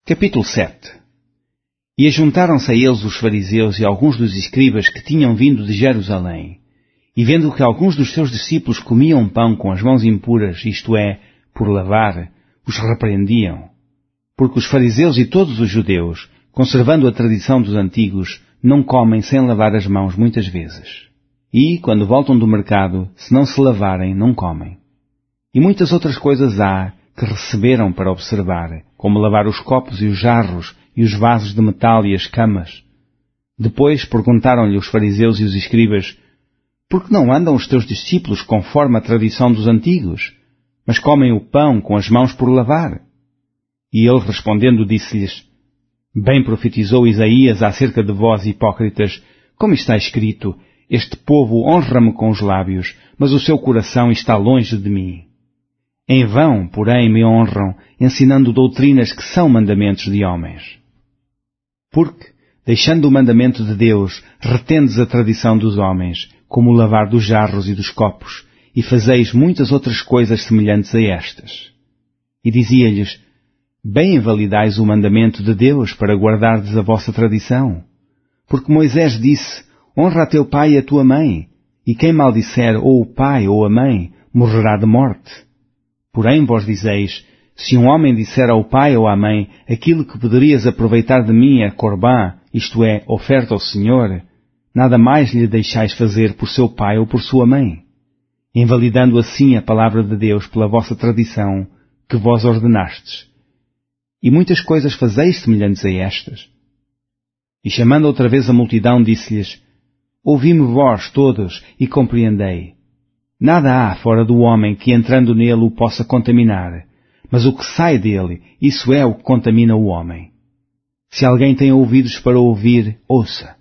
Capítulo 7. E ajuntaram-se a eles os fariseus e alguns dos escribas que tinham vindo de Jerusalém. E vendo que alguns dos seus discípulos comiam pão com as mãos impuras, isto é, por lavar, os repreendiam. Porque os fariseus e todos os judeus, conservando a tradição dos antigos, não comem sem lavar as mãos muitas vezes. E, quando voltam do mercado, se não se lavarem, não comem. E muitas outras coisas há que receberam para observar, como lavar os copos e os jarros e os vasos de metal e as camas. Depois perguntaram-lhe os fariseus e os escribas: por que não andam os teus discípulos conforme a tradição dos antigos, mas comem o pão com as mãos por lavar? E ele respondendo disse-lhes: bem profetizou Isaías acerca de vós, hipócritas, como está escrito: este povo honra-me com os lábios, mas o seu coração está longe de mim. Em vão, porém, me honram, ensinando doutrinas que são mandamentos de homens. Porque, deixando o mandamento de Deus, retendes a tradição dos homens, como o lavar dos jarros e dos copos, e fazeis muitas outras coisas semelhantes a estas. E dizia-lhes: bem invalidais o mandamento de Deus para guardardes a vossa tradição. Porque Moisés disse: honra a teu pai e a tua mãe, e quem maldisser ou o pai ou a mãe, morrerá de morte. Porém vós dizeis: se um homem disser ao pai ou à mãe: aquilo que poderias aproveitar de mim é corbã, isto é, oferta ao Senhor, nada mais lhe deixais fazer por seu pai ou por sua mãe, invalidando assim a palavra de Deus pela vossa tradição, que vós ordenastes. E muitas coisas fazeis semelhantes a estas. E chamando outra vez a multidão, disse-lhes: ouvi-me vós todos e compreendei. Nada há fora do homem que entrando nele o possa contaminar, mas o que sai dele, isso é o que contamina o homem. Se alguém tem ouvidos para ouvir, ouça.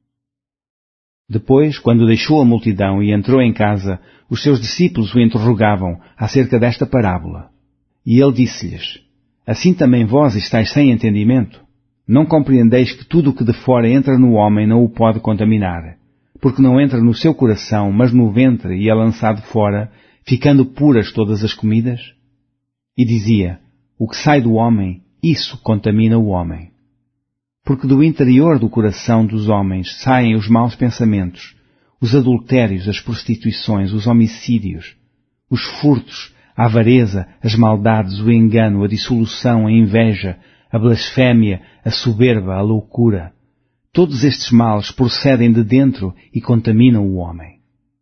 Depois, quando deixou a multidão e entrou em casa, os seus discípulos o interrogavam acerca desta parábola. E ele disse-lhes: assim também vós estáis sem entendimento? Não compreendeis que tudo o que de fora entra no homem não o pode contaminar, porque não entra no seu coração, mas no ventre e é lançado fora, ficando puras todas as comidas? E dizia: o que sai do homem, isso contamina o homem. Porque do interior do coração dos homens saem os maus pensamentos, os adultérios, as prostituições, os homicídios, os furtos, a avareza, as maldades, o engano, a dissolução, a inveja, a blasfémia, a soberba, a loucura. Todos estes males procedem de dentro e contaminam o homem.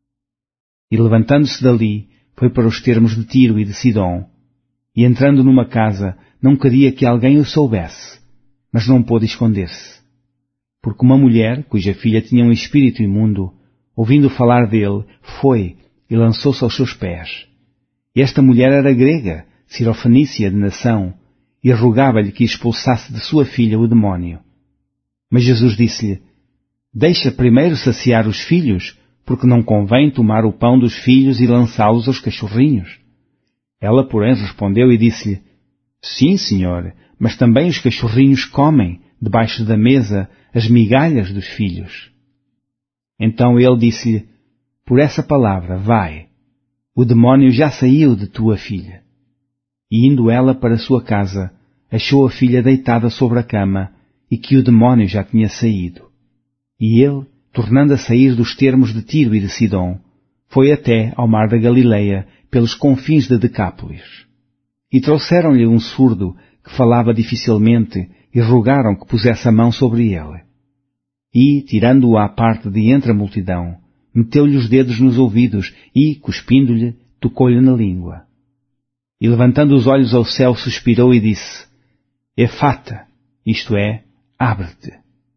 E levantando-se dali, foi para os termos de Tiro e de Sidom, e entrando numa casa, não queria que alguém o soubesse, mas não pôde esconder-se. Porque uma mulher, cuja filha tinha um espírito imundo, ouvindo falar dele, foi e lançou-se aos seus pés. E esta mulher era grega, cirofenícia de nação, e rogava-lhe que expulsasse de sua filha o demónio. Mas Jesus disse-lhe: deixa primeiro saciar os filhos, porque não convém tomar o pão dos filhos e lançá-los aos cachorrinhos. Ela, porém, respondeu e disse-lhe: sim, Senhor, mas também os cachorrinhos comem, debaixo da mesa, as migalhas dos filhos. Então ele disse-lhe: por essa palavra, vai, o demónio já saiu de tua filha. E indo ela para sua casa, achou a filha deitada sobre a cama, e que o demónio já tinha saído. E ele, tornando a sair dos termos de Tiro e de Sidom, foi até ao mar da Galileia, pelos confins de Decápolis. E trouxeram-lhe um surdo, que falava dificilmente, e rogaram que pusesse a mão sobre ele. E, tirando-o à parte de entre a multidão, meteu-lhe os dedos nos ouvidos e, cuspindo-lhe, tocou-lhe na língua. E levantando os olhos ao céu, suspirou e disse: Efata, isto é, abre-te.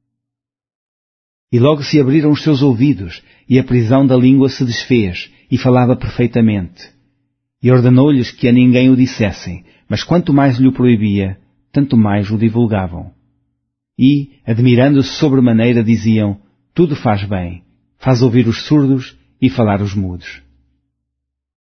E logo se abriram os seus ouvidos, e a prisão da língua se desfez, e falava perfeitamente. E ordenou-lhes que a ninguém o dissessem, mas quanto mais lhe o proibia, tanto mais o divulgavam. E, admirando-se sobremaneira, diziam: tudo faz bem, faz ouvir os surdos e falar os mudos.